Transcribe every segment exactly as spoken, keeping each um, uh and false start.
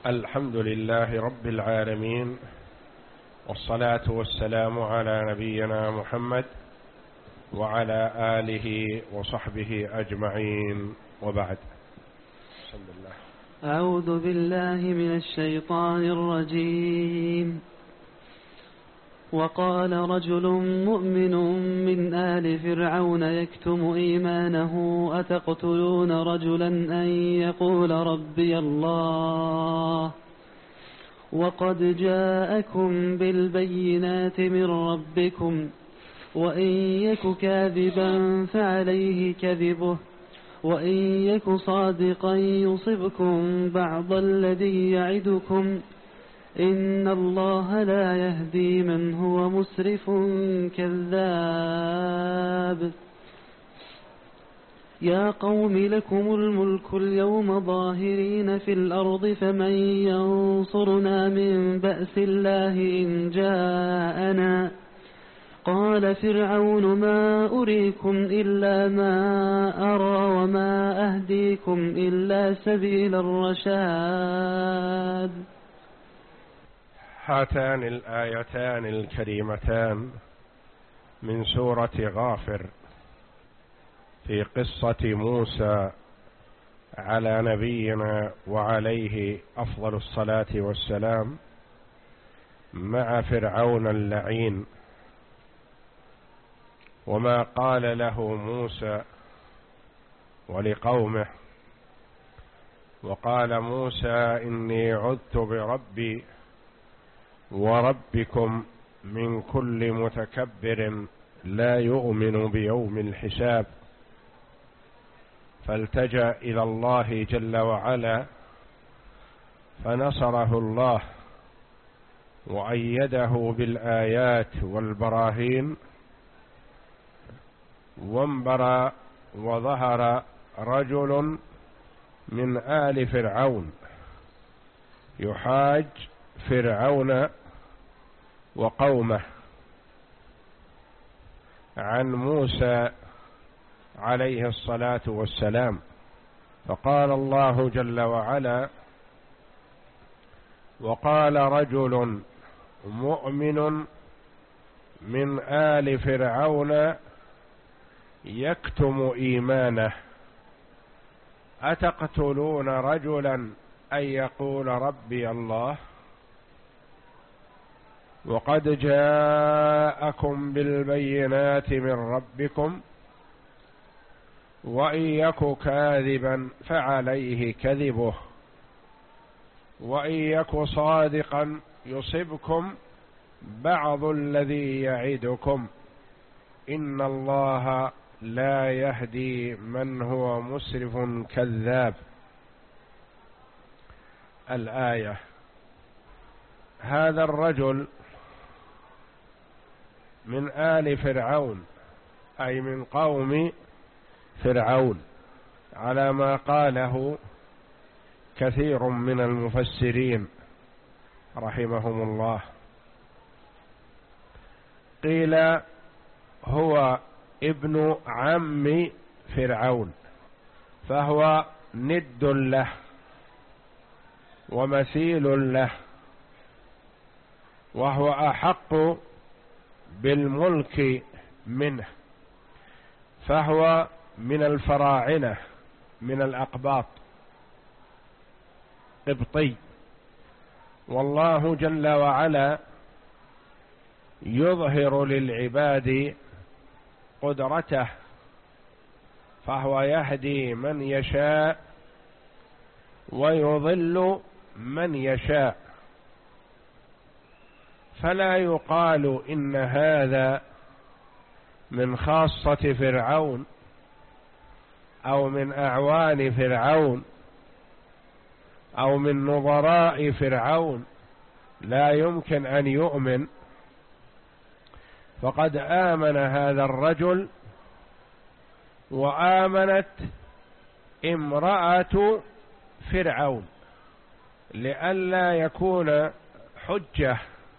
الحمد لله رب العالمين، والصلاة والسلام على نبينا محمد وعلى آله وصحبه أجمعين، وبعد. بسم الله. أعوذ بالله من الشيطان الرجيم. وقال رجل مؤمن من آل فرعون يكتم إيمانه أتقتلون رجلا أن يقول ربي الله وقد جاءكم بالبينات من ربكم وإن يك كاذبا فعليه كذبه وإن يك صادقا يصبكم بعض الذي يعدكم إن الله لا يهدي من هو مسرف كذاب. يا قوم لكم الملك اليوم ظاهرين في الأرض فمن ينصرنا من بأس الله إن جاءنا. قال فرعون ما أريكم إلا ما أرى وما أهديكم إلا سبيل الرشاد. هاتان الآيتان الكريمتان من سورة غافر في قصة موسى على نبينا وعليه أفضل الصلاة والسلام مع فرعون اللعين، وما قال له موسى ولقومه. وقال موسى إني عذت بربي وربكم من كل متكبر لا يؤمن بيوم الحساب، فالتجأ إلى الله جل وعلا فنصره الله وأيده بالآيات والبراهين، وانبرى وظهر رجل من آل فرعون يحاج فرعون وقومه عن موسى عليه الصلاة والسلام. فقال الله جل وعلا: وقال رجل مؤمن من آل فرعون يكتم إيمانه أتقتلون رجلا أن يقول ربي الله وقد جاءكم بالبينات من ربكم وإن يك كاذبا فعليه كذبه وإن يك صادقا يصبكم بعض الذي يعدكم إن الله لا يهدي من هو مسرف كذاب. الآية. هذا الرجل من آل فرعون أي من قوم فرعون على ما قاله كثير من المفسرين رحمهم الله. قيل هو ابن عم فرعون، فهو ند له ومثيل له، وهو أحق بالملك منه، فهو من الفراعنة من الأقباط قبطي. والله جل وعلا يظهر للعباد قدرته، فهو يهدي من يشاء ويضل من يشاء، فلا يقال إن هذا من خاصة فرعون أو من أعوان فرعون أو من نظراء فرعون، لا يمكن أن يؤمن. فقد آمن هذا الرجل وآمنت امرأة فرعون، لئلا يكون حجة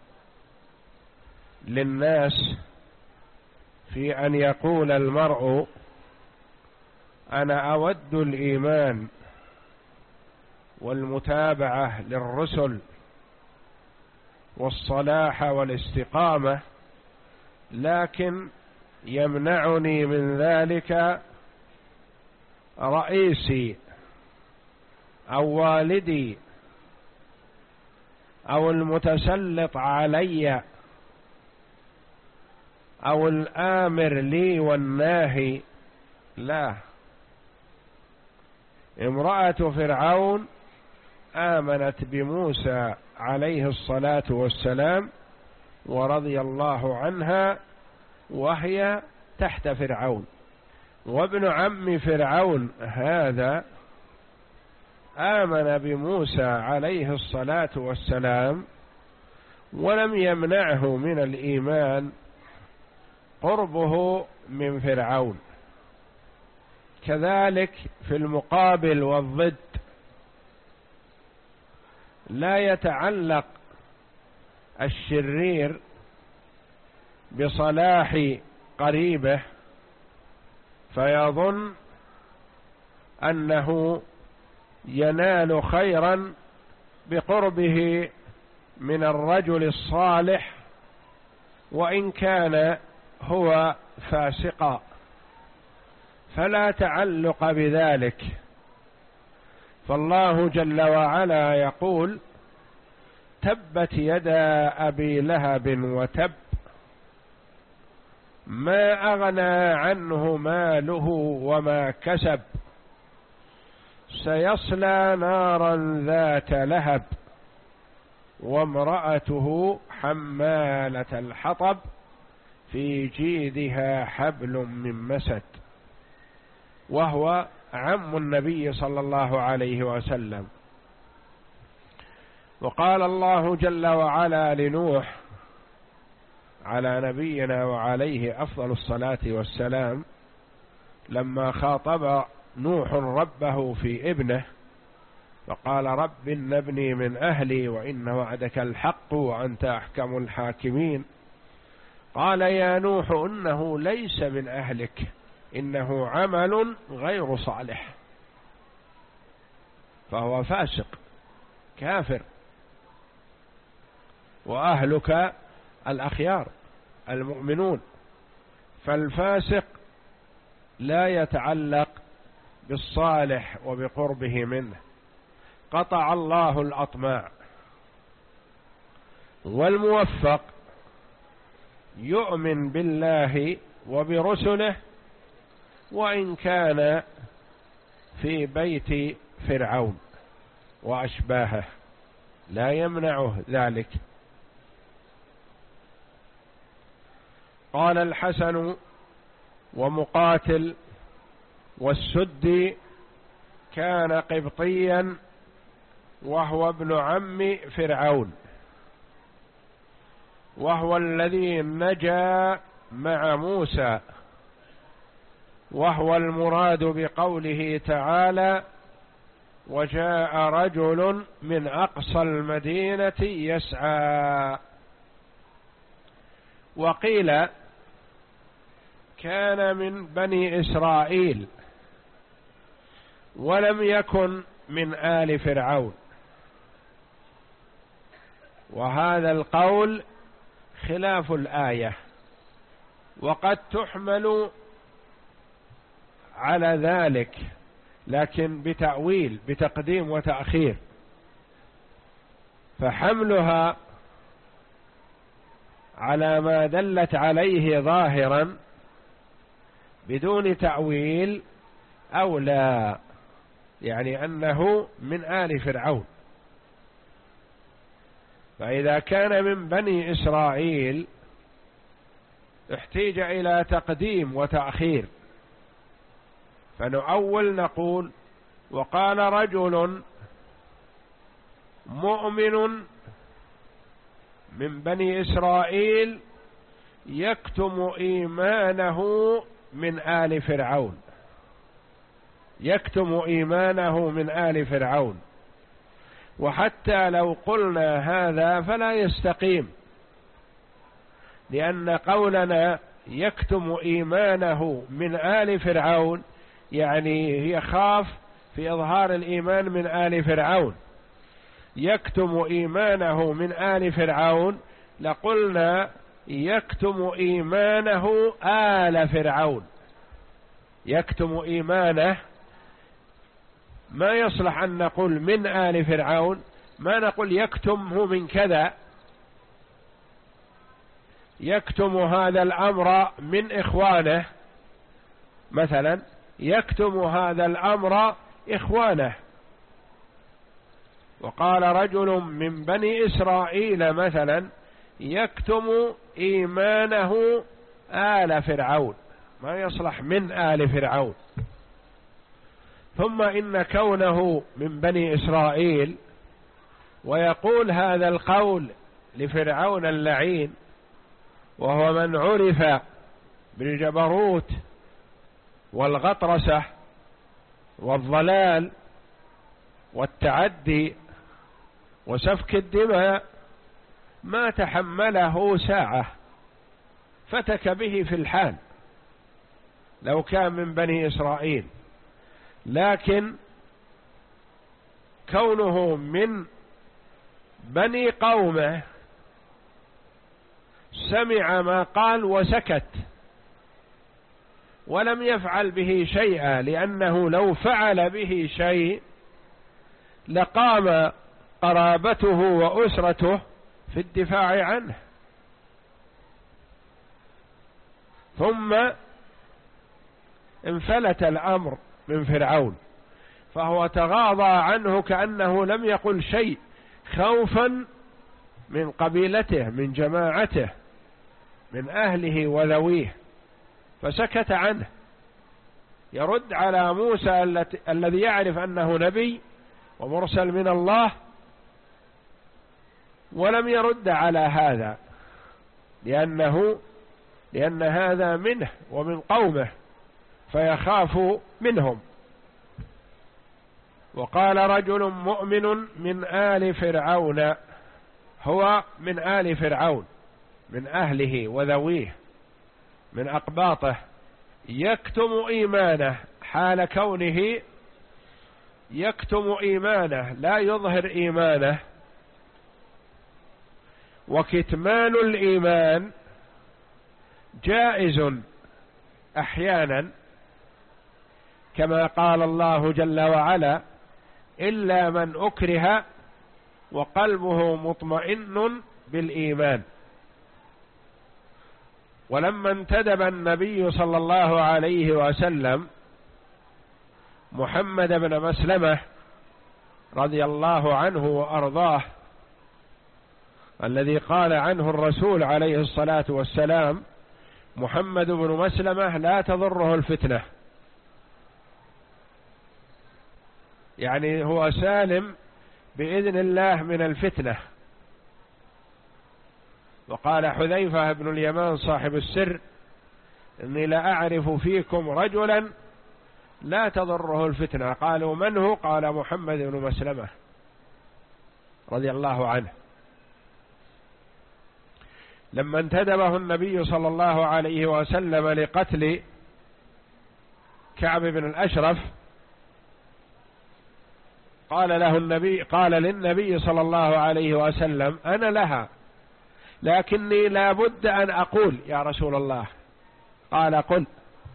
للناس في أن يقول المرء أنا أود الإيمان والمتابعة للرسل والصلاح والاستقامة، لكن يمنعني من ذلك رئيسي أو والدي أو المتسلط علي أو الآمر لي والناهي. لا، امرأة فرعون آمنت بموسى عليه الصلاة والسلام ورضي الله عنها وهي تحت فرعون، وابن عم فرعون هذا آمن بموسى عليه الصلاة والسلام ولم يمنعه من الإيمان قربه من فرعون. كذلك في المقابل والضد، لا يتعلق الشرير بصلاح قريبه فيظن أنه ينال خيرا بقربه من الرجل الصالح وإن كان هو فاسقا، فلا تعلق بذلك. فالله جل وعلا يقول: تبت يدا أبي لهب وتب ما أغنى عنه ماله وما كسب سيصلى نارا ذات لهب وامرأته حمالة الحطب في جيدها حبل من مسد، وهو عم النبي صلى الله عليه وسلم. وقال الله جل وعلا لنوح على نبينا وعليه أفضل الصلاة والسلام لما خاطب نوح ربه في ابنه فقال: رب إن ابني من أهلي وإن وعدك الحق وأنت أحكم الحاكمين. قال: يا نوح إنه ليس من أهلك إنه عمل غير صالح، فهو فاسق كافر، وأهلك الأخيار المؤمنون. فالفاسق لا يتعلق بالصالح وبقربه منه، قطع الله الأطماع. والموفق يؤمن بالله وبرسله وإن كان في بيت فرعون وأشباهه، لا يمنعه ذلك. قال الحسن ومقاتل والسدي: كان قبطيا وهو ابن عم فرعون، وهو الذي نجا مع موسى، وهو المراد بقوله تعالى: وجاء رجل من أقصى المدينة يسعى. وقيل كان من بني إسرائيل ولم يكن من آل فرعون، وهذا القول خلاف الآية، وقد تحمل على ذلك لكن بتأويل بتقديم وتأخير، فحملها على ما دلت عليه ظاهرا بدون تأويل أو لا، يعني أنه من آل فرعون. فإذا كان من بني إسرائيل احتيج إلى تقديم وتأخير، فنؤول نقول: وقال رجل مؤمن من بني إسرائيل يكتم إيمانه من آل فرعون، يكتم إيمانه من آل فرعون. وحتى لو قلنا هذا فلا يستقيم، لأن قولنا يكتم إيمانه من آل فرعون يعني يخاف في إظهار الإيمان من آل فرعون، يكتم إيمانه من آل فرعون، لقلنا يكتم إيمانه آل فرعون. يكتم إيمانه، ما يصلح أن نقول من آل فرعون، ما نقول يكتمه من كذا، يكتم هذا الأمر من إخوانه مثلا، يكتم هذا الأمر إخوانه. وقال رجل من بني إسرائيل مثلا يكتم إيمانه آل فرعون، ما يصلح من آل فرعون. ثم إن كونه من بني إسرائيل ويقول هذا القول لفرعون اللعين، وهو من عرف بالجبروت والغطرسة والضلال والتعدي وسفك الدماء، ما تحمله ساعة، فتك به في الحال لو كان من بني إسرائيل. لكن كونه من بني قومه سمع ما قال وسكت ولم يفعل به شيئا، لأنه لو فعل به شيء لقام قرابته وأسرته في الدفاع عنه. ثم انفلت الأمر من فرعون، فهو تغاضى عنه كأنه لم يقل شيء، خوفا من قبيلته من جماعته من أهله وذويه، فسكت عنه، يرد على موسى الذي يعرف أنه نبي ومرسل من الله، ولم يرد على هذا لأنه لأن هذا منه ومن قومه فيخاف منهم. وقال رجل مؤمن من آل فرعون، هو من آل فرعون من أهله وذويه من أقباطه، يكتم إيمانه حال كونه يكتم إيمانه لا يظهر إيمانه. وكتمان الإيمان جائز أحيانا، كما قال الله جل وعلا إلا من أكره وقلبه مطمئن بالإيمان. ولما انتدب النبي صلى الله عليه وسلم محمد بن مسلمة رضي الله عنه وأرضاه، الذي قال عنه الرسول عليه الصلاة والسلام محمد بن مسلمة لا تضره الفتنة، يعني هو سالم بإذن الله من الفتنة. وقال حذيفة بن اليمان صاحب السر إني لا أعرف فيكم رجلا لا تضره الفتنة. قالوا من هو؟ قال محمد بن مسلمة رضي الله عنه. لما انتدبه النبي صلى الله عليه وسلم لقتل كعب بن الأشرف قال له النبي قال للنبي صلى الله عليه وسلم أنا لها، لكني لا بد أن أقول يا رسول الله. قال قل،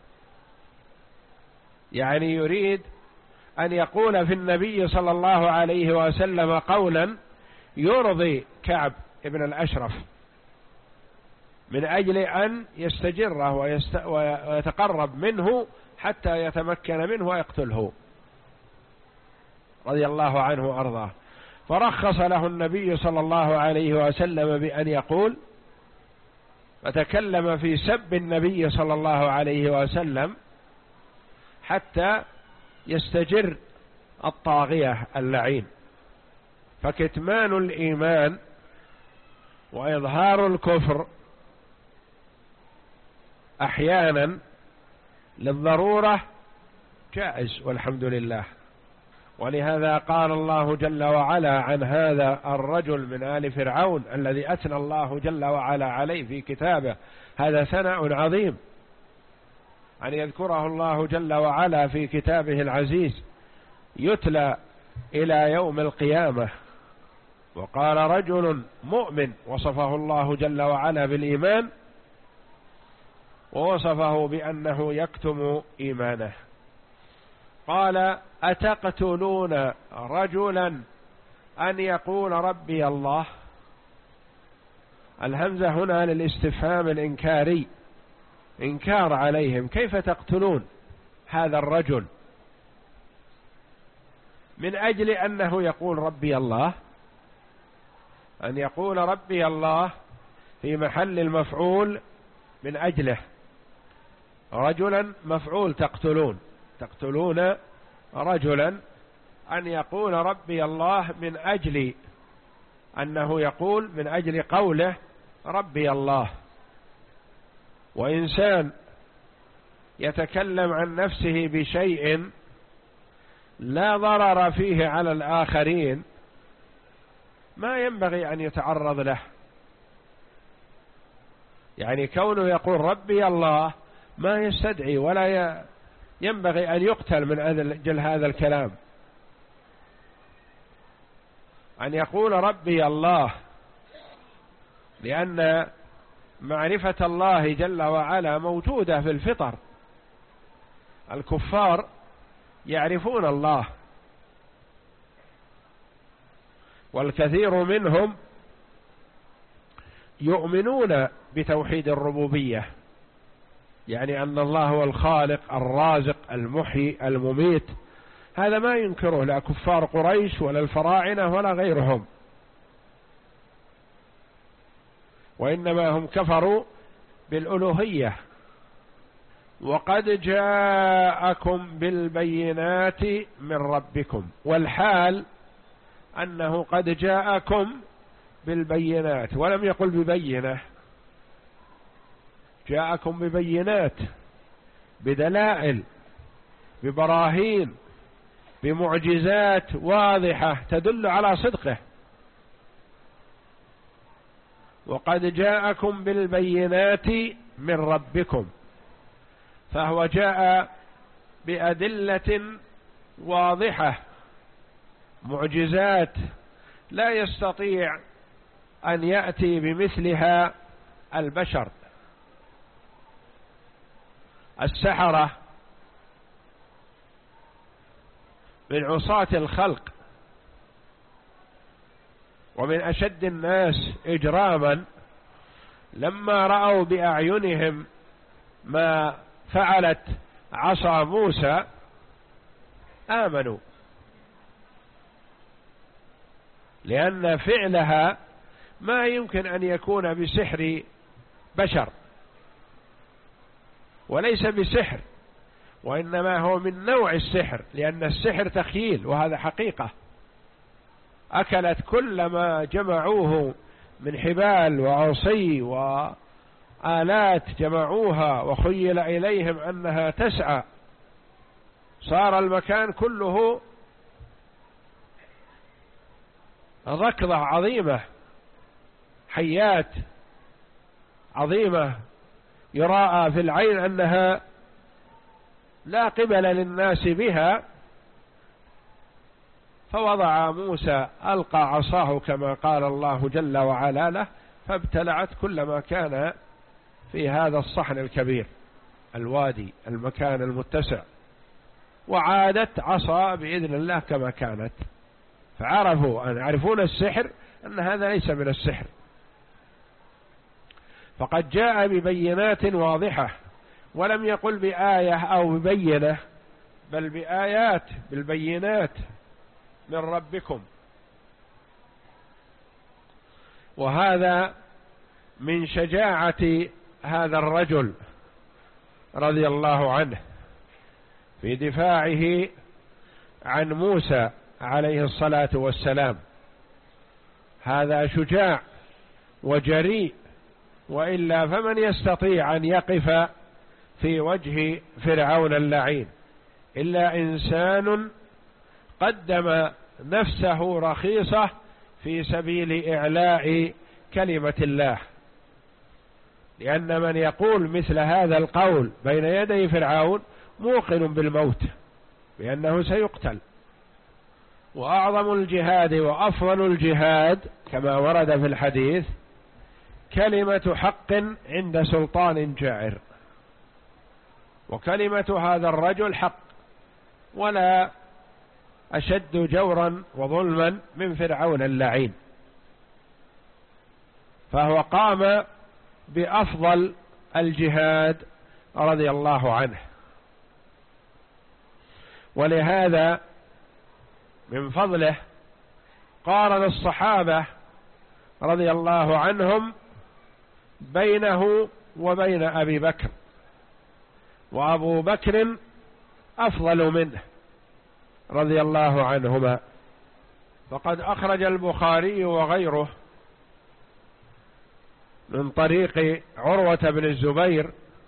يعني يريد أن يقول في النبي صلى الله عليه وسلم قولا يرضي كعب بن الأشرف من أجل أن يستجره ويتقرب منه حتى يتمكن منه ويقتله رضي الله عنه وأرضاه. فرخص له النبي صلى الله عليه وسلم بأن يقول، فتكلم في سب النبي صلى الله عليه وسلم حتى يستجر الطاغية اللعين. فكتمان الإيمان وإظهار الكفر أحيانا للضرورة جائز والحمد لله. ولهذا قال الله جل وعلا عن هذا الرجل من آل فرعون الذي أثنى الله جل وعلا عليه في كتابه، هذا ثناء عظيم أن يذكره الله جل وعلا في كتابه العزيز، يتلى إلى يوم القيامة. وقال رجل مؤمن وصفه الله جل وعلا بالإيمان، ووصفه بأنه يكتم إيمانه. قال أتقتلون رجلا أن يقول ربي الله؟ الهمزة هنا للاستفهام الإنكاري، إنكار عليهم، كيف تقتلون هذا الرجل من أجل أنه يقول ربي الله؟ أن يقول ربي الله في محل المفعول من أجله، رجلا مفعول تقتلون، تقتلون رجلا أن يقول ربي الله من أجل أنه يقول من أجل قوله ربي الله. وإنسان يتكلم عن نفسه بشيء لا ضرر فيه على الآخرين ما ينبغي أن يتعرض له. يعني كونه يقول ربي الله ما يستدعي ولا ينبغي أن يقتل من أجل هذا الكلام. أن يقول ربي الله لأن معرفة الله جل وعلا موجودة في الفطر، الكفار يعرفون الله، والكثير منهم يؤمنون بتوحيد الربوبية، يعني أن الله هو الخالق الرازق المحيي المميت، هذا ما ينكره لا كفار قريش ولا الفراعنة ولا غيرهم، وإنما هم كفروا بالألوهية. وقد جاءكم بالبينات من ربكم، والحال أنه قد جاءكم بالبينات، ولم يقل ببينة، جاءكم ببينات، بدلائل، ببراهين، بمعجزات واضحة تدل على صدقه. وقد جاءكم بالبينات من ربكم، فهو جاء بأدلة واضحة، معجزات لا يستطيع أن يأتي بمثلها البشر. السحرة من عصاة الخلق ومن أشد الناس إجراما، لما رأوا بأعينهم ما فعلت عصا موسى آمنوا، لأن فعلها ما يمكن أن يكون بسحر بشر، وليس بسحر، وإنما هو من نوع السحر، لأن السحر تخييل وهذا حقيقة. أكلت كل ما جمعوه من حبال وعصي وآلات جمعوها وخيل إليهم أنها تسعى، صار المكان كله ركضة عظيمة، حيات عظيمة يراءى في العين أنها لا قبل للناس بها. فوضع موسى ألقى عصاه كما قال الله جل وعلا له، فابتلعت كل ما كان في هذا الصحن الكبير، الوادي، المكان المتسع، وعادت عصا بإذن الله كما كانت. فعرفوا أن يعرفون السحر أن هذا ليس من السحر. فقد جاء ببينات واضحة، ولم يقل بآية أو ببينة، بل بآيات، بالبينات من ربكم. وهذا من شجاعة هذا الرجل رضي الله عنه في دفاعه عن موسى عليه الصلاة والسلام. هذا شجاع وجريء، وإلا فمن يستطيع أن يقف في وجه فرعون اللعين إلا إنسان قدم نفسه رخيصة في سبيل إعلاء كلمة الله. لأن من يقول مثل هذا القول بين يدي فرعون موقن بالموت، لأنه سيقتل وأعظم الجهاد وأفضل الجهاد كما ورد في الحديث كلمة حق عند سلطان جائر، وكلمة هذا الرجل حق، ولا أشد جورا وظلما من فرعون اللعين، فهو قام بأفضل الجهاد رضي الله عنه. ولهذا من فضله قارن الصحابة رضي الله عنهم بينه وبين أبي بكر، وأبو بكر أفضل منه رضي الله عنهما. فقد أخرج البخاري وغيره من طريق عروة بن الزبير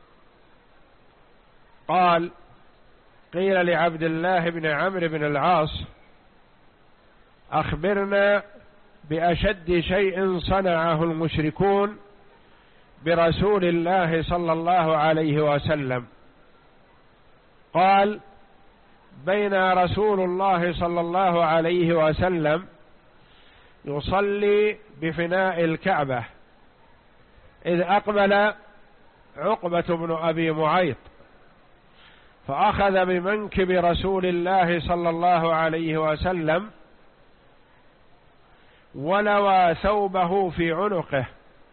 قال: قيل لعبد الله بن عمرو بن العاص: أخبرنا بأشد شيء صنعه المشركون برسول الله صلى الله عليه وسلم. قال: بين رسول الله صلى الله عليه وسلم يصلي بفناء الكعبة إذ أقبل عقبة بن أبي معيط فأخذ بمنكب رسول الله صلى الله عليه وسلم ولوى ثوبه في عنقه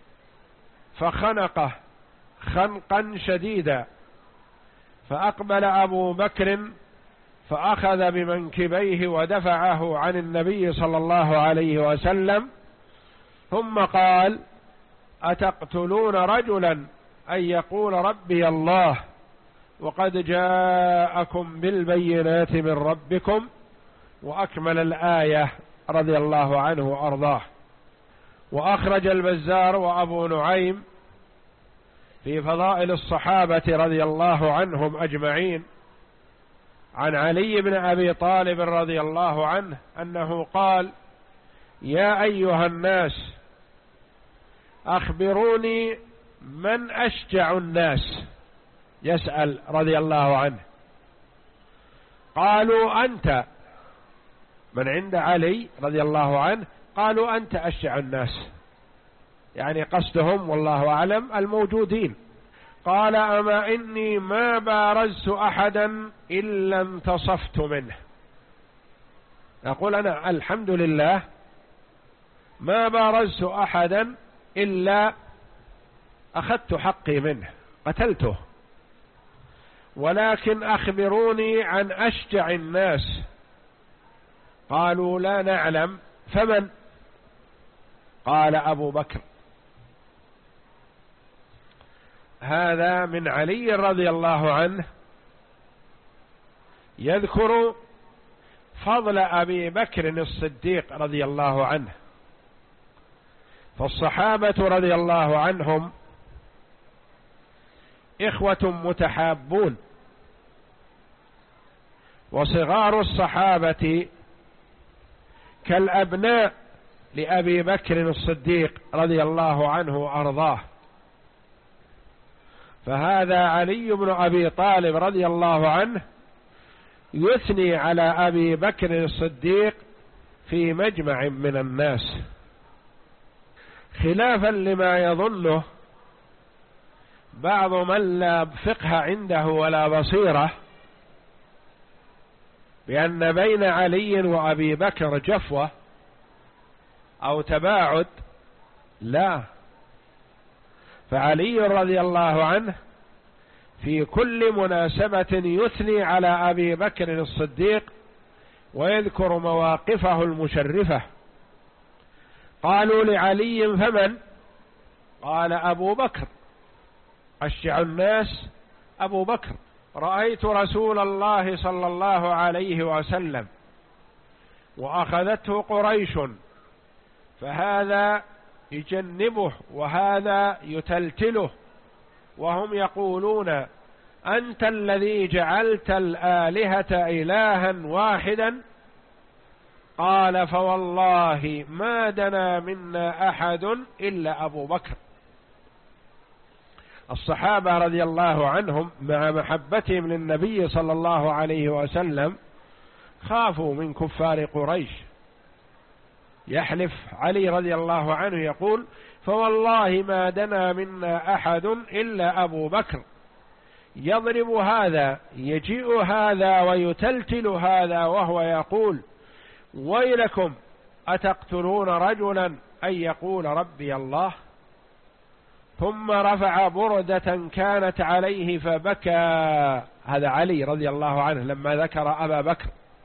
فخنقه خنقا شديدا، فأقبل أبو بكر فأخذ بمنكبيه ودفعه عن النبي صلى الله عليه وسلم، ثم قال: أتقتلون رجلا أن يقول ربي الله وقد جاءكم بالبينات من ربكم، وأكمل الآية رضي الله عنه وأرضاه. وأخرج البزار وأبو نعيم في فضائل الصحابة رضي الله عنهم أجمعين عن علي بن أبي طالب رضي الله عنه أنه قال: يا أيها الناس أخبروني من أشجع الناس، يسأل رضي الله عنه. قالوا: أنت. من عند علي رضي الله عنه قالوا: أنت أشجع الناس، يعني قصدهم والله أعلم الموجودين. قال: أما إني ما بارزت أحدا إلا انتصفت منه. يقول: أنا الحمد لله ما بارزت أحدا إلا أخذت حقي منه، قتلته. ولكن أخبروني عن أشجع الناس. قالوا: لا نعلم، فمن؟ قال: أبو بكر. هذا من علي رضي الله عنه يذكر فضل أبي بكر الصديق رضي الله عنه. فالصحابة رضي الله عنهم إخوة متحابون، وصغار الصحابة كالأبناء لأبي بكر الصديق رضي الله عنه وأرضاه. فهذا علي بن أبي طالب رضي الله عنه يثني على أبي بكر الصديق في مجمع من الناس، خلافا لما يظنه بعض من لا فقه عنده ولا بصيرة بأن بين علي وأبي بكر جفوة أو تباعد. لا، فعلي رضي الله عنه في كل مناسبة يثني على أبي بكر الصديق ويذكر مواقفه المشرفة. قالوا لعلي: فمن؟ قال: أبو بكر، أشجع الناس أبو بكر. رأيت رسول الله صلى الله عليه وسلم وأخذته قريش، فهذا يجنبه وهذا يتلتله، وهم يقولون: أنت الذي جعلت الآلهة إلها واحدا. قال: فوالله ما دنا منا أحد إلا أبو بكر. الصحابة رضي الله عنهم مع محبتهم للنبي صلى الله عليه وسلم خافوا من كفار قريش. يحلف علي رضي الله عنه يقول: فوالله ما دنا منا أحد إلا أبو بكر، يضرب هذا يجيء هذا ويتلتل هذا وهو يقول: ويلكم أتقتلون رجلا أن يقول ربي الله. ثم رفع بردة كانت عليه فبكى، هذا علي رضي الله عنه لما ذكر أبا بكر،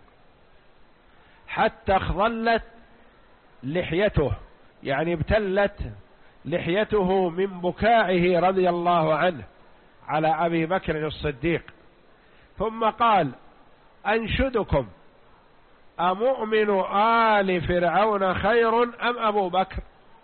حتى اخضلت لحيته، يعني ابتلت لحيته من بكائه رضي الله عنه على أبي بكر الصديق. ثم قال: أنشدكم أمؤمن آل فرعون خير أم أبو بكر؟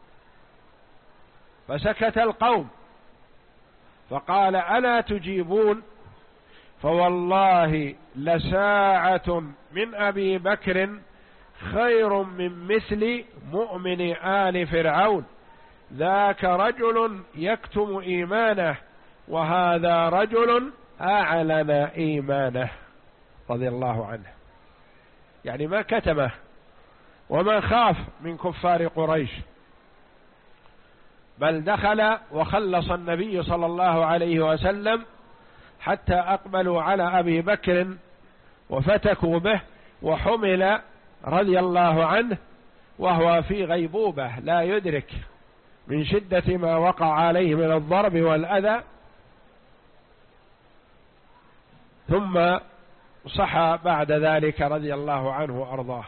فسكت القوم، فقال: ألا تجيبون؟ فوالله لساعة من أبي بكر خير من مثل مؤمن آل فرعون، ذاك رجل يكتم إيمانه وهذا رجل أعلن إيمانه رضي الله عنه. يعني ما كتمه وما خاف من كفار قريش، بل دخل وخلص النبي صلى الله عليه وسلم حتى أقبلوا على أبي بكر وفتكوا به، وحمل رضي الله عنه وهو في غيبوبة لا يدرك من شدة ما وقع عليه من الضرب والأذى. ثم صحى بعد ذلك رضي الله عنه وأرضاه.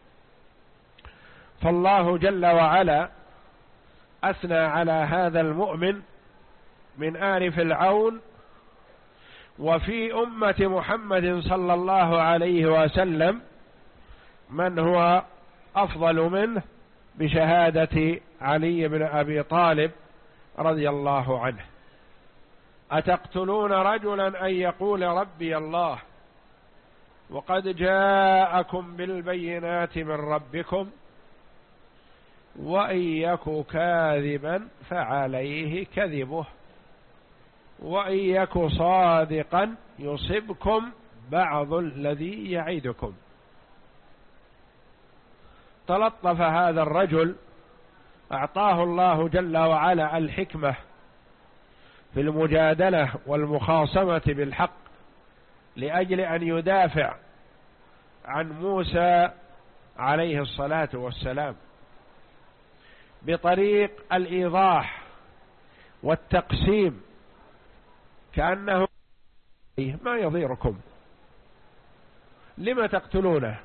فالله جل وعلا أثنى على هذا المؤمن من آل فرعون وفي أمة محمد صلى الله عليه وسلم من هو أفضل منه بشهادة علي بن أبي طالب رضي الله عنه: أتقتلون رجلا أن يقول ربي الله وقد جاءكم بالبينات من ربكم وإن يك كاذبا فعليه كذبه وإن يك صادقا يصبكم بعض الذي يعدكم. تلطف هذا الرجل، أعطاه الله جل وعلا الحكمة في المجادلة والمخاصمة بالحق لأجل أن يدافع عن موسى عليه الصلاة والسلام بطريق الإيضاح والتقسيم، كأنه ما يضيركم، لم تقتلونه؟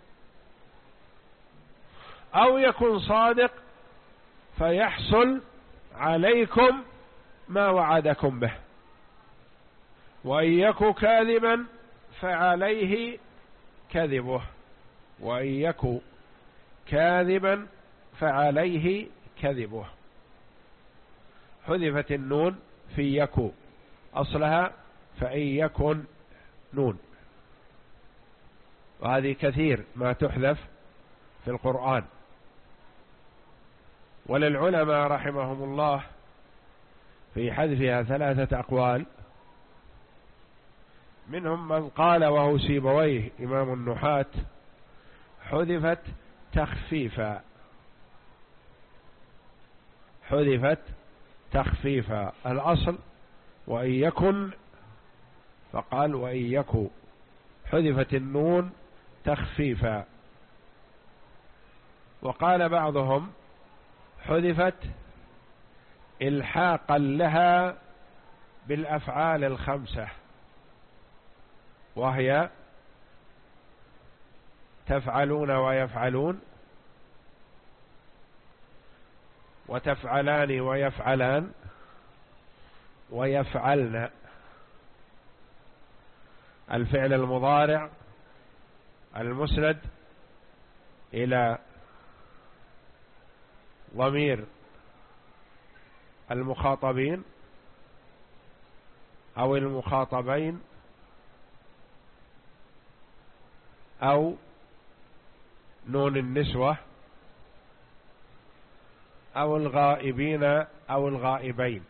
أو يكون صادق فيحصل عليكم ما وعدكم به، وإن يك كاذبا فعليه كذبه وإن يك كاذبا فعليه كذبه. حذفت النون في يكو، أصلها فإن يكن نون، وهذه كثير ما تحذف في القرآن. وللعلماء رحمهم الله في حذفها ثلاثة أقوال، منهم من قال وهو سيبويه إمام النحاة: حذفت تخفيفا، حذفت تخفيفا، الأصل وإن يكن، فقال وإن يكن، حذفت النون تخفيفا. وقال بعضهم حذفت إلحاقا لها بالأفعال الخمسة، وهي تفعلون ويفعلون وتفعلان ويفعلان ويفعلن. الفعل المضارع المسند إلى ضمير المخاطبين أو المخاطبين أو نون النسوة أو الغائبين أو الغائبين،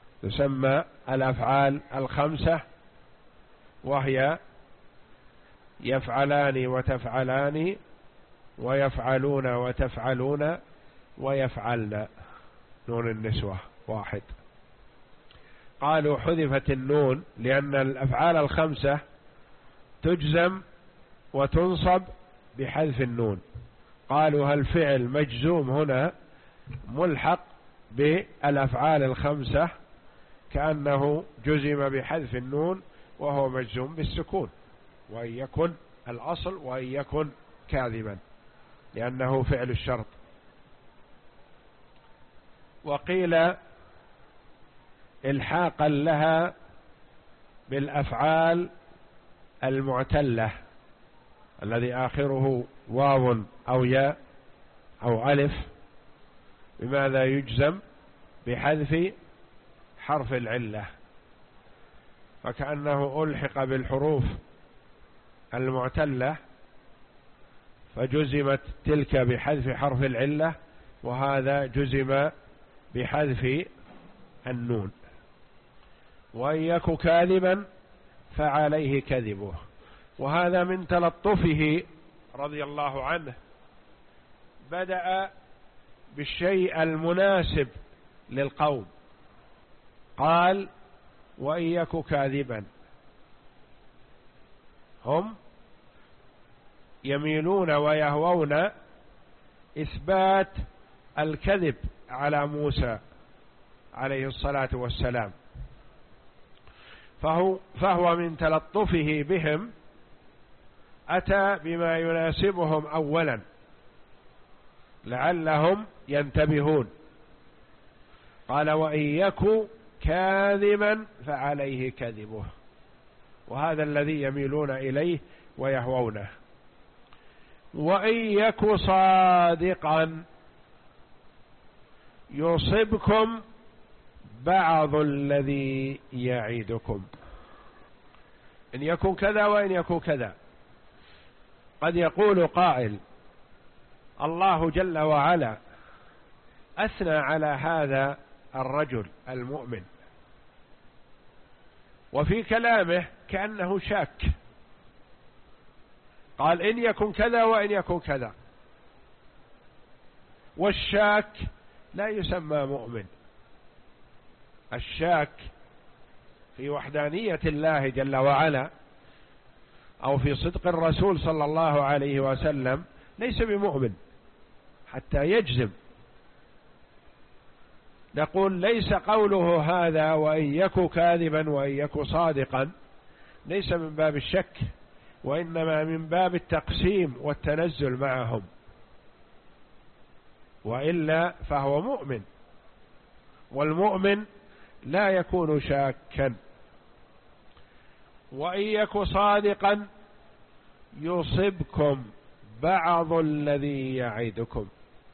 تسمى الأفعال الخمسة، وهي يفعلان وتفعلان ويفعلون وتفعلون ويفعلن، نون النسوة واحد. قالوا حذفت النون لأن الأفعال الخمسة تجزم وتنصب بحذف النون. قالوا هل فعل مجزوم هنا ملحق بالأفعال الخمسة كأنه جزم بحذف النون وهو مجزوم بالسكون، وأن يكن الأصل وأن يكن كاذبا لأنه فعل الشرط. وقيل إلحاقا لها بالأفعال المعتلة الذي آخره واو أو ياء أو ألف، بماذا يجزم؟ بحذف حرف العلة، فكأنه ألحق بالحروف المعتلة فجزمت تلك بحذف حرف العلة، وهذا جزم بحذف النون. وإن يك كاذبا فعليه كذبه. وهذا من تلطفه رضي الله عنه، بدأ بالشيء المناسب للقوم، قال وإن يك كاذبا. هم يميلون ويهوون إثبات الكذب على موسى عليه الصلاة والسلام، فهو, فهو من تلطفه بهم أتى بما يناسبهم أولا لعلهم ينتبهون. قال وإن يك كاذبا فعليه كذبه، وهذا الذي يميلون إليه ويهوونه. وإن يك صادقا يصبكم بعض الذي يعيدكم. إن يكن كذا وإن يكن كذا. قد يقول قائل الله جل وعلا أثنى على هذا الرجل المؤمن، وفي كلامه كأنه شاك، قال إن يكن كذا وإن يكن كذا، والشاك لا يسمى مؤمن. الشاك في وحدانية الله جل وعلا أو في صدق الرسول صلى الله عليه وسلم ليس بمؤمن حتى يجزم. نقول ليس قوله هذا وإن يك كاذبا وإن يك صادقا ليس من باب الشك، وإنما من باب التقسيم والتنزل معهم، وإلا فهو مؤمن، والمؤمن لا يكون شاكا. وإن يك صادقا يصبكم بعض الذي يعدكم.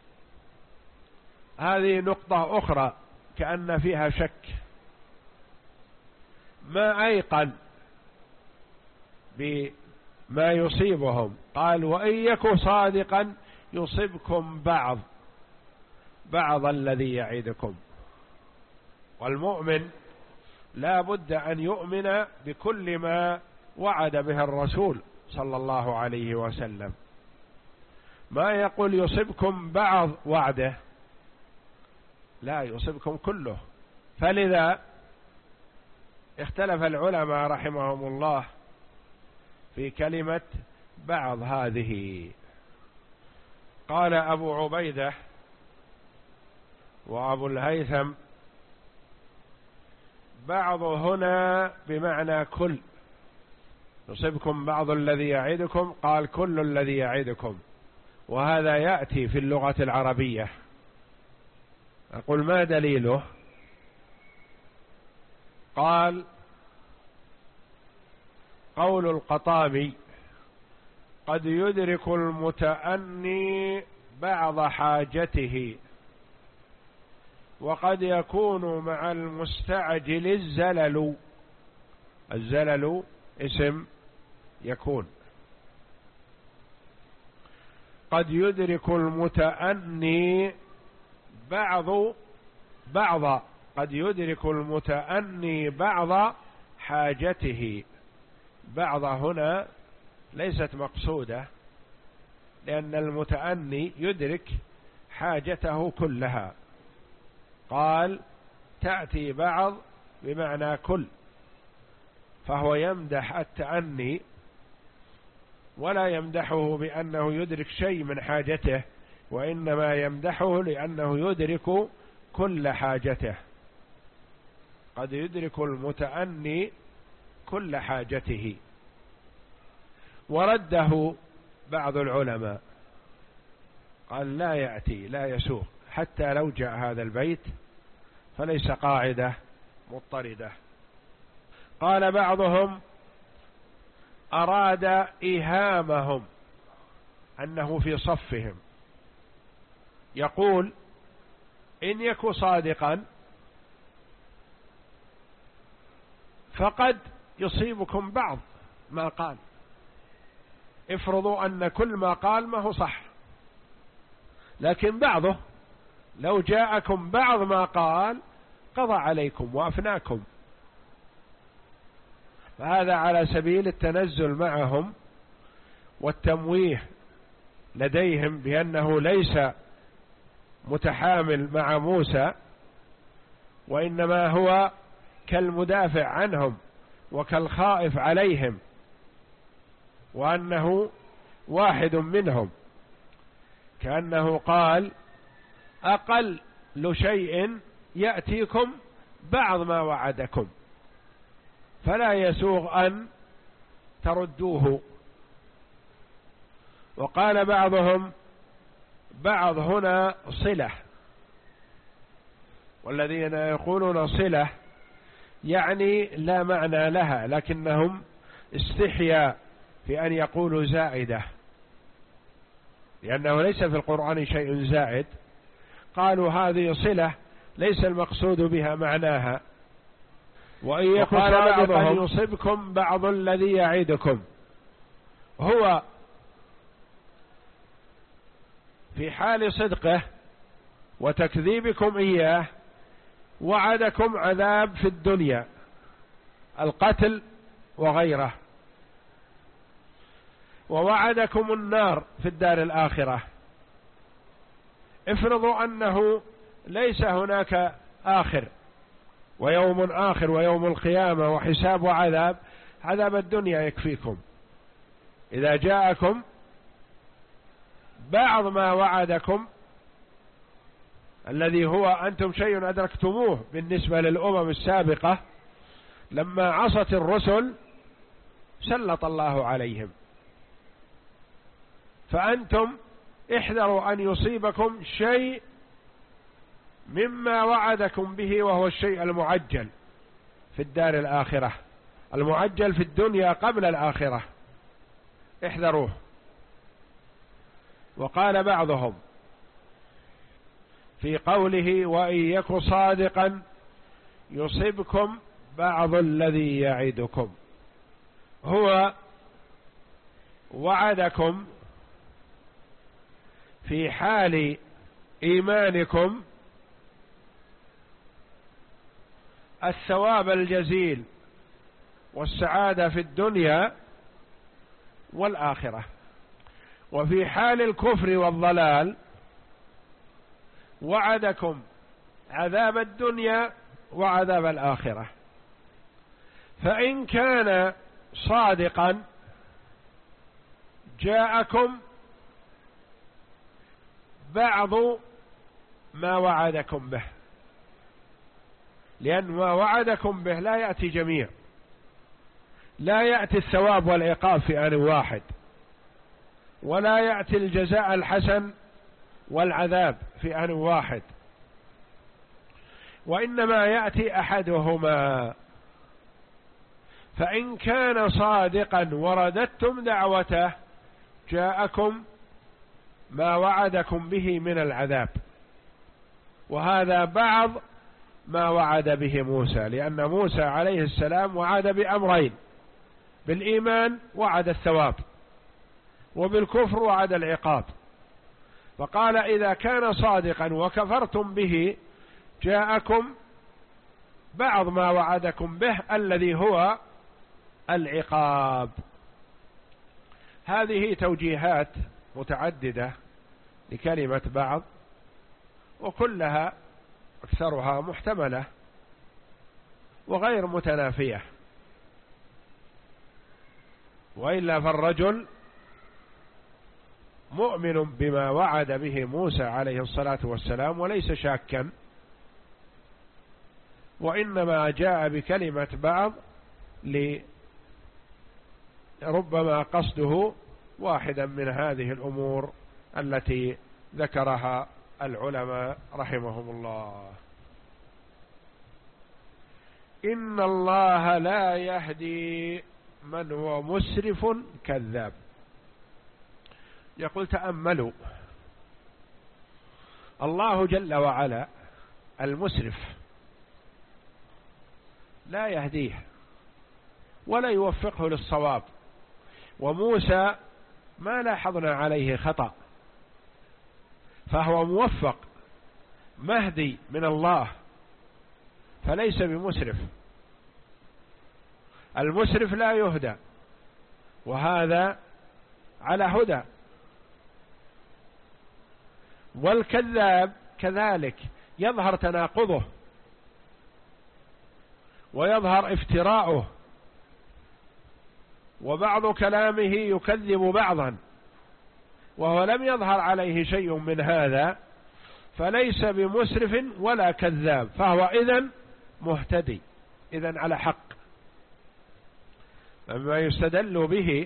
هذه نقطة أخرى كأن فيها شك، ما أيقن بما يصيبهم. قال وإن يك صادقا يصبكم بعض بعض الذي يعدكم. والمؤمن لا بد أن يؤمن بكل ما وعد به الرسول صلى الله عليه وسلم، ما يقول يصبكم بعض وعده، لا، يصبكم كله. فلذا اختلف العلماء رحمهم الله في كلمة بعض هذه. قال أبو عبيدة وأبو الهيثم بعض هنا بمعنى كل، يصيبكم بعض الذي يعدكم، قال كل الذي يعدكم، وهذا يأتي في اللغة العربية. أقول ما دليله؟ قال قول القطامي قد يدرك المتأني بعض حاجته، وقد يكون مع المستعجل الزلل. الزلل اسم يكون. قد يدرك المتأني بعض بعض قد يدرك المتأني بعض حاجته. بعض هنا ليست مقصودة، لأن المتأني يدرك حاجته كلها. قال تأتي بعض بمعنى كل، فهو يمدح التأني ولا يمدحه بأنه يدرك شيء من حاجته، وإنما يمدحه لأنه يدرك كل حاجته. قد يدرك المتأني كل حاجته. ورده بعض العلماء قال لا يأتي، لا يسوق، حتى لو جاء هذا البيت فليس قاعدة مضطردة. قال بعضهم أراد إيهامهم أنه في صفهم، يقول إن يك صادقا فقد يصيبكم بعض ما قال. افرضوا أن كل ما قال ما هو صح، لكن بعضه لو جاءكم بعض ما قال قضى عليكم وأفناكم. فهذا على سبيل التنزل معهم والتمويه لديهم بأنه ليس متحامل مع موسى، وإنما هو كالمدافع عنهم وكالخائف عليهم، وأنه واحد منهم، كأنه قال أقل شيء يأتيكم بعض ما وعدكم، فلا يسوغ أن تردوه. وقال بعضهم بعض هنا صلة، والذين يقولون صلة يعني لا معنى لها، لكنهم استحيا في أن يقولوا زائدة، لأنه ليس في القرآن شيء زائد. قالوا هذه صلة ليس المقصود بها معناها. وإن يكن صادقا يصبكم بعض الذي يعدكم، هو في حال صدقه وتكذيبكم إياه وعدكم عذاب في الدنيا، القتل وغيره، ووعدكم النار في الدار الآخرة. افرضوا أنه ليس هناك آخر ويوم آخر ويوم القيامة وحساب وعذاب، عذاب الدنيا يكفيكم. إذا جاءكم بعض ما وعدكم الذي هو أنتم شيء أدركتموه بالنسبة للأمم السابقة، لما عصت الرسل سلط الله عليهم، فأنتم احذروا أن يصيبكم شيء مما وعدكم به، وهو الشيء المعجل في الدار الآخرة، المعجل في الدنيا قبل الآخرة، احذروه. وقال بعضهم في قوله وإن يك صادقا يصبكم بعض الذي يعدكم، هو وعدكم في حال إيمانكم الثواب الجزيل والسعادة في الدنيا والآخرة، وفي حال الكفر والضلال وعدكم عذاب الدنيا وعذاب الآخرة. فإن كان صادقا جاءكم بعض ما وعدكم به، لأن ما وعدكم به لا يأتي جميع، لا يأتي الثواب والعقاب في آن واحد، ولا يأتي الجزاء الحسن والعذاب في آن واحد، وإنما يأتي أحدهما. فإن كان صادقا ورددتم دعوته جاءكم ما وعدكم به من العذاب، وهذا بعض ما وعد به موسى، لأن موسى عليه السلام وعد بأمرين: بالإيمان وعد الثواب، وبالكفر وعد العقاب. فقال إذا كان صادقا وكفرتم به جاءكم بعض ما وعدكم به الذي هو العقاب. هذه توجيهات متعددة لكلمة بعض، وكلها أكثرها محتملة وغير متنافية، وإلا فالرجل مؤمن بما وعد به موسى عليه الصلاة والسلام وليس شاكا، وإنما جاء بكلمة بعض لربما قصده واحدا من هذه الأمور التي ذكرها العلماء رحمهم الله. إن الله لا يهدي من هو مسرف كذاب. يقول تأملوا، الله جل وعلا المسرف لا يهديه ولا يوفقه للصواب، وموسى ما لاحظنا عليه خطأ، فهو موفق مهدي من الله، فليس بمسرف. المسرف لا يهدى، وهذا على هدى. والكذاب كذلك يظهر تناقضه ويظهر افتراؤه، وبعض كلامه يكذب بعضا، وهو لم يظهر عليه شيء من هذا، فليس بمسرف ولا كذاب، فهو إذن مهتدي، إذن على حق. أما يستدل به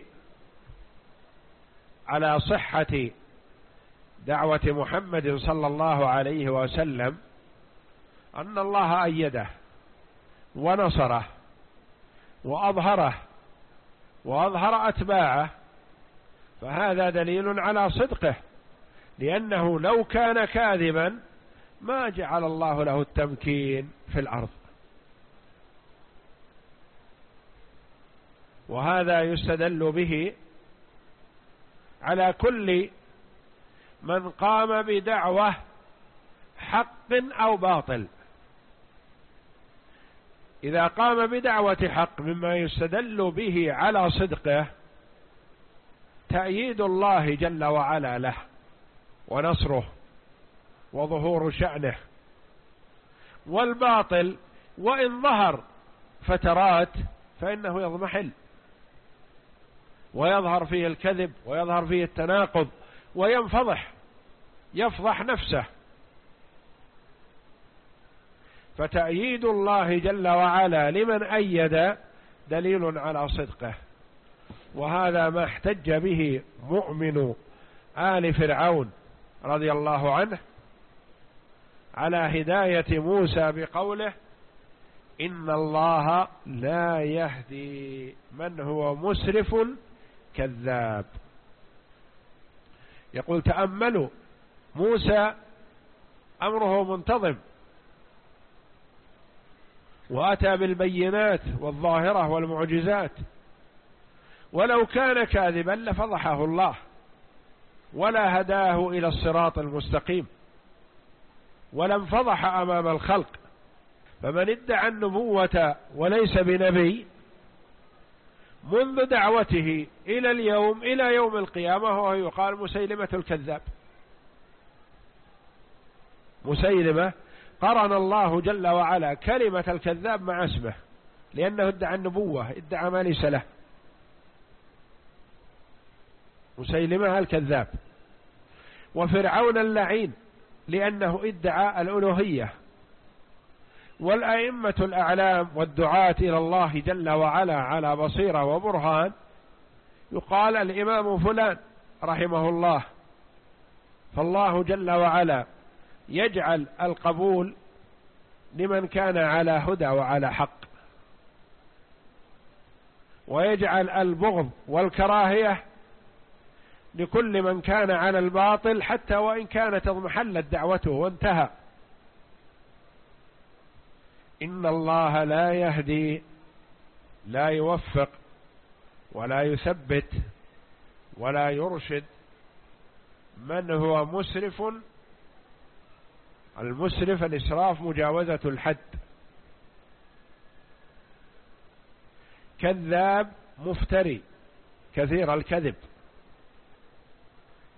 على صحة دعوة محمد صلى الله عليه وسلم أن الله أيده ونصره وأظهره وأظهر أتباعه، فهذا دليل على صدقه، لأنه لو كان كاذبا ما جعل الله له التمكين في الأرض. وهذا يستدل به على كل من قام بدعوة حق أو باطل. إذا قام بدعوة حق مما يستدل به على صدقه تأييد الله جل وعلا له ونصره وظهور شأنه. والباطل وإن ظهر فترات فإنه يضمحل ويظهر فيه الكذب ويظهر فيه التناقض وينفضح، يفضح نفسه. فتأييد الله جل وعلا لمن أيد دليل على صدقه، وهذا ما احتج به مؤمن آل فرعون رضي الله عنه على هداية موسى بقوله إن الله لا يهدي من هو مسرف كذاب. يقول تأملوا، موسى أمره منتظم وأتى بالبينات والظاهرة والمعجزات، ولو كان كاذبا لفضحه الله ولا هداه إلى الصراط المستقيم ولا انفضح أمام الخلق. فمن ادعى النبوة وليس بنبي منذ دعوته إلى اليوم إلى يوم القيامة هو يقال مسيلمة الكذاب. مسيلمة قرن الله جل وعلا كلمة الكذاب مع اسمه، لأنه ادعى النبوة، ادعى ما ليس له. مسيلمة الكذاب. وفرعون اللعين لأنه ادعى الألوهية. والأئمة الأعلام والدعاة إلى الله جل وعلا على بصيرة وبرهان يقال الإمام فلان رحمه الله. فالله جل وعلا يجعل القبول لمن كان على هدى وعلى حق، ويجعل البغض والكراهية لكل من كان على الباطل حتى وإن كانت اضمحلت دعوته وانتهى. إن الله لا يهدي، لا يوفق ولا يثبت ولا يرشد من هو مسرف. المسرف الإسراف مجاوزة الحد. كذاب مفتري كثير الكذب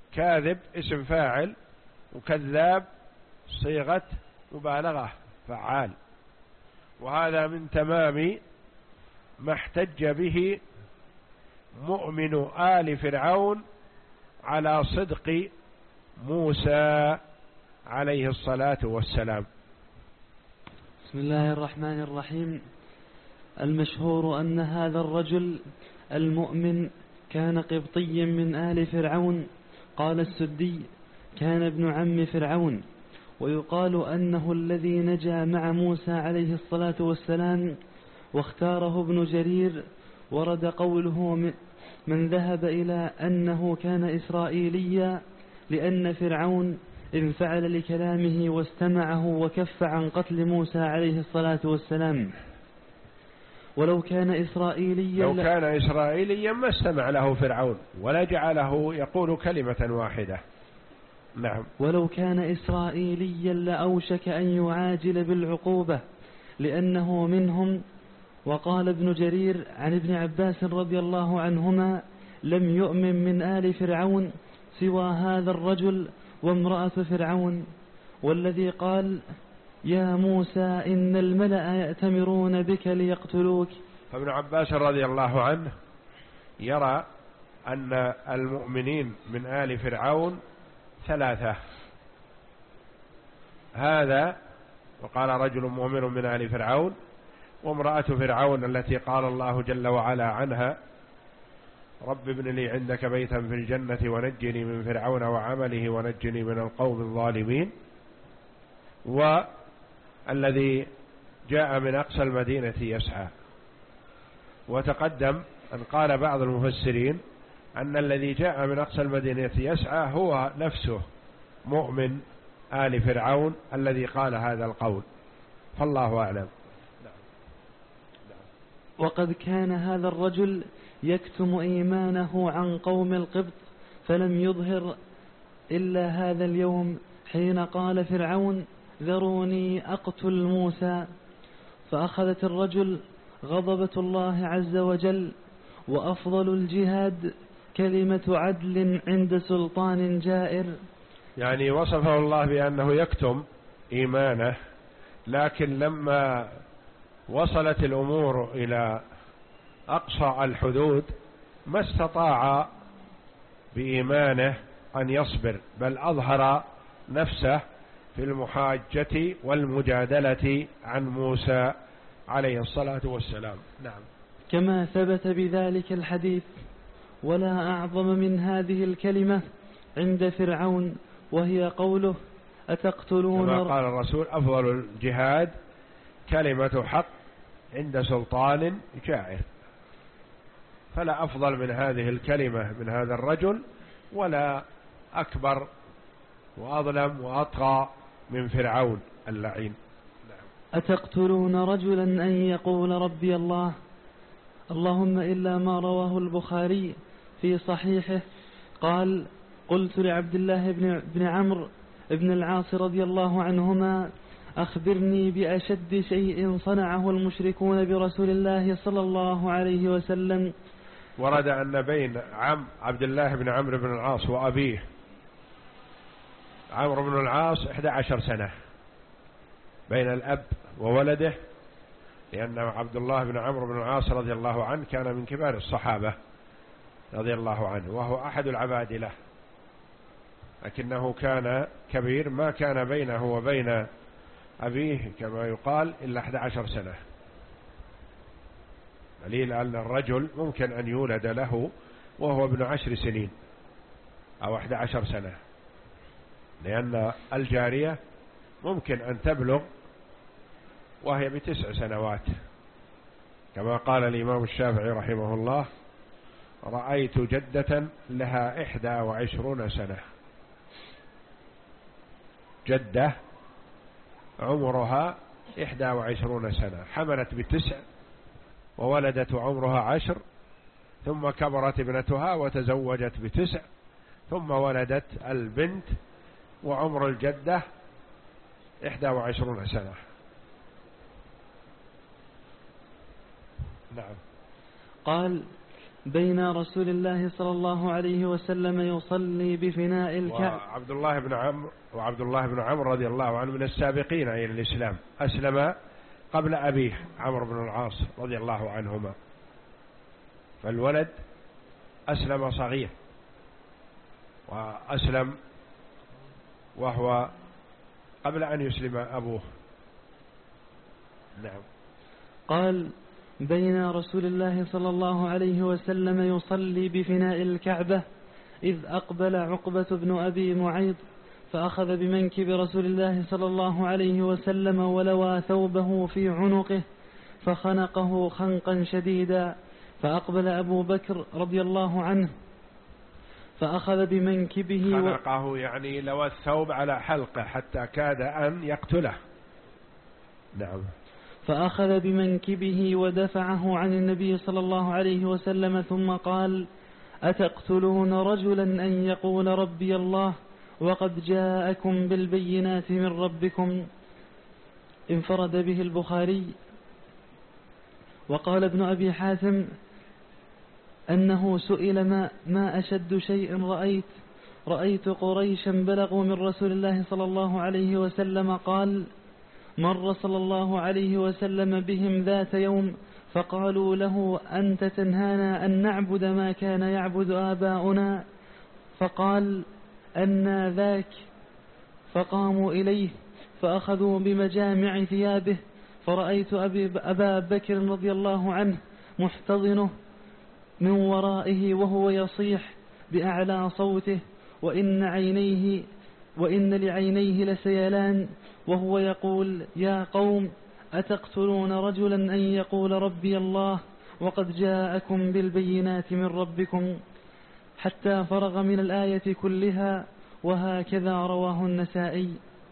كاذب اسم فاعل، وكذاب صيغة مبالغة فعال، وهذا من تمام ما احتج به مؤمن آل فرعون على صدق موسى عليه الصلاة والسلام. بسم الله الرحمن الرحيم. المشهور أن هذا الرجل المؤمن كان قبطي من آل فرعون. قال السدي: كان ابن عم فرعون. ويقال أنه الذي نجا مع موسى عليه الصلاة والسلام، واختاره ابن جرير. ورد قوله من ذهب إلى أنه كان إسرائيليا، لأن فرعون انفعل لكلامه واستمعه وكف عن قتل موسى عليه الصلاة والسلام. ولو كان إسرائيليا لو كان إسرائيليا ما استمع له فرعون ولا جعله يقول كلمة واحدة. نعم. ولو كان إسرائيليا لأوشك أن يعاجل بالعقوبة لأنه منهم. وقال ابن جرير عن ابن عباس رضي الله عنهما: لم يؤمن من آل فرعون سوى هذا الرجل وامرأة فرعون. والذي قال: يا موسى إن الملأ يأتمرون بك ليقتلوك. فابن عباس رضي الله عنه يرى أن المؤمنين من آل فرعون ثلاثة. هذا وقال رجل مؤمن من آل فرعون، وامرأة فرعون التي قال الله جل وعلا عنها: رب ابن لي عندك بيتا في الجنة ونجني من فرعون وعمله ونجني من القوم الظالمين. والذي جاء من أقصى المدينة يسعى. وتقدم أن قال بعض المفسرين أن الذي جاء من أقصى المدينة يسعى هو نفسه مؤمن آل فرعون الذي قال هذا القول، فالله أعلم. وقد كان هذا الرجل يكتم إيمانه عن قوم القبط، فلم يظهر إلا هذا اليوم حين قال فرعون: ذروني أقتل موسى. فأخذت الرجل غضبة الله عز وجل. وأفضل الجهاد كلمة عدل عند سلطان جائر. يعني وصفه الله بأنه يكتم إيمانه، لكن لما وصلت الأمور إلى أقصى الحدود ما استطاع بإيمانه أن يصبر، بل أظهر نفسه في المحاجة والمجادلة عن موسى عليه الصلاة والسلام. نعم. كما ثبت بذلك الحديث: ولا أعظم من هذه الكلمة عند فرعون، وهي قوله: أتقتلون. كما قال الرسول: أفضل الجهاد كلمة حق عند سلطان جائر. فلا أفضل من هذه الكلمة من هذا الرجل، ولا أكبر وأظلم وأطغى من فرعون اللعين. أتقتلون رجلا أن يقول ربي الله. اللهم إلا ما رواه البخاري في صحيحه قال: قلت لعبد الله بن عمرو بن العاص رضي الله عنهما: أخبرني بأشد شيء صنعه المشركون برسول الله صلى الله عليه وسلم. ورد أن بين عم عبد الله بن عمرو بن العاص وأبيه عمرو بن العاص إحدى عشر سنة بين الأب وولده، لأن عبد الله بن عمرو بن العاص رضي الله عنه كان من كبار الصحابة رضي الله عنه، وهو أحد العبادلة، لكنه كان كبير، ما كان بينه وبين أبيه كما يقال إلا أحد عشر سنة. دليل أن الرجل ممكن أن يولد له وهو ابن عشر سنين أو أحد عشر سنة، لأن الجارية ممكن أن تبلغ وهي بتسع سنوات، كما قال الإمام الشافعي رحمه الله: رأيت جدة لها إحدى وعشرون سنة. جدة عمرها إحدى وعشرون سنة، حملت بتسع وولدت عمرها عشر، ثم كبرت ابنتها وتزوجت بتسع، ثم ولدت البنت وعمر الجدة إحدى وعشرون سنة. نعم. قال: بين رسول الله صلى الله عليه وسلم يصلي بفناء الكعبة. وعبد الله بن عمرو وعبد الله بن عمرو رضي الله عنه من السابقين إلى الإسلام، أسلم قبل أبيه عمرو بن العاص رضي الله عنهما، فالولد أسلم صغير وأسلم وهو قبل أن يسلم أبوه. نعم. قال بين رسول الله صلى الله عليه وسلم يصلي بفناء الكعبة إذ أقبل عقبة بن أبي معيط فأخذ بمنكب رسول الله صلى الله عليه وسلم ولوى ثوبه في عنقه فخنقه خنقا شديدا، فأقبل أبو بكر رضي الله عنه فأخذ بمنكبه خنقه و... يعني لوى الثوب على حلقه حتى كاد أن يقتله. نعم. فأخذ بمنكبه ودفعه عن النبي صلى الله عليه وسلم ثم قال: أتقتلون رجلا أن يقول ربي الله وقد جاءكم بالبينات من ربكم؟ انفرد به البخاري. وقال ابن أبي حاتم أنه سئل ما, ما أشد شيء رأيت رأيت قريشا بلغوا من رسول الله صلى الله عليه وسلم قال: مر صلى الله عليه وسلم بهم ذات يوم فقالوا له: أنت تنهانا أن نعبد ما كان يعبد آباؤنا؟ فقال: أنى ذاك؟ فقاموا إليه فأخذوا بمجامع ثيابه، فرأيت أبي أبا بكر رضي الله عنه محتضنه من ورائه وهو يصيح بأعلى صوته وإن عينيه وإن لعينيه لسيلان وهو يقول: يا قوم أتقتلون رجلا أن يقول ربي الله وقد جاءكم بالبينات من ربكم، حتى فرغ من الآية كلها، وهكذا رواه النسائي.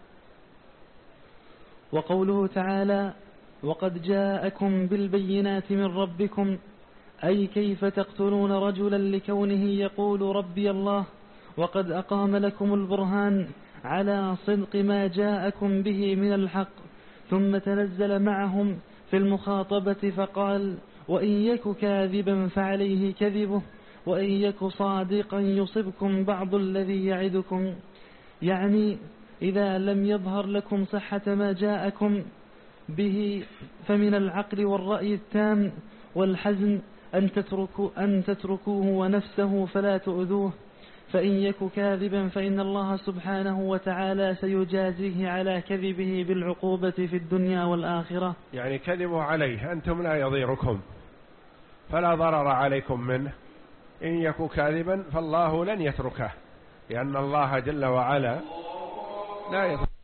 وقوله تعالى: وقد جاءكم بالبينات من ربكم، أي كيف تقتلون رجلا لكونه يقول ربي الله وقد أقام لكم البرهان على صدق ما جاءكم به من الحق. ثم تنزل معهم في المخاطبة فقال: وإن يك كاذبا فعليه كذبه وإن يك صادقا يصبكم بعض الذي يعدكم، يعني إذا لم يظهر لكم صحة ما جاءكم به فمن العقل والرأي التام والحزم أن تتركوا أن تتركوه ونفسه فلا تؤذوه، فإن يك كاذبا فإن الله سبحانه وتعالى سيجازيه على كذبه بالعقوبة في الدنيا والآخرة. يعني كذبوا عليه، أنتم لا يضيركم فلا ضرر عليكم منه. إن يك كاذبا فالله لن يتركه، لأن الله جل وعلا لا يتركه.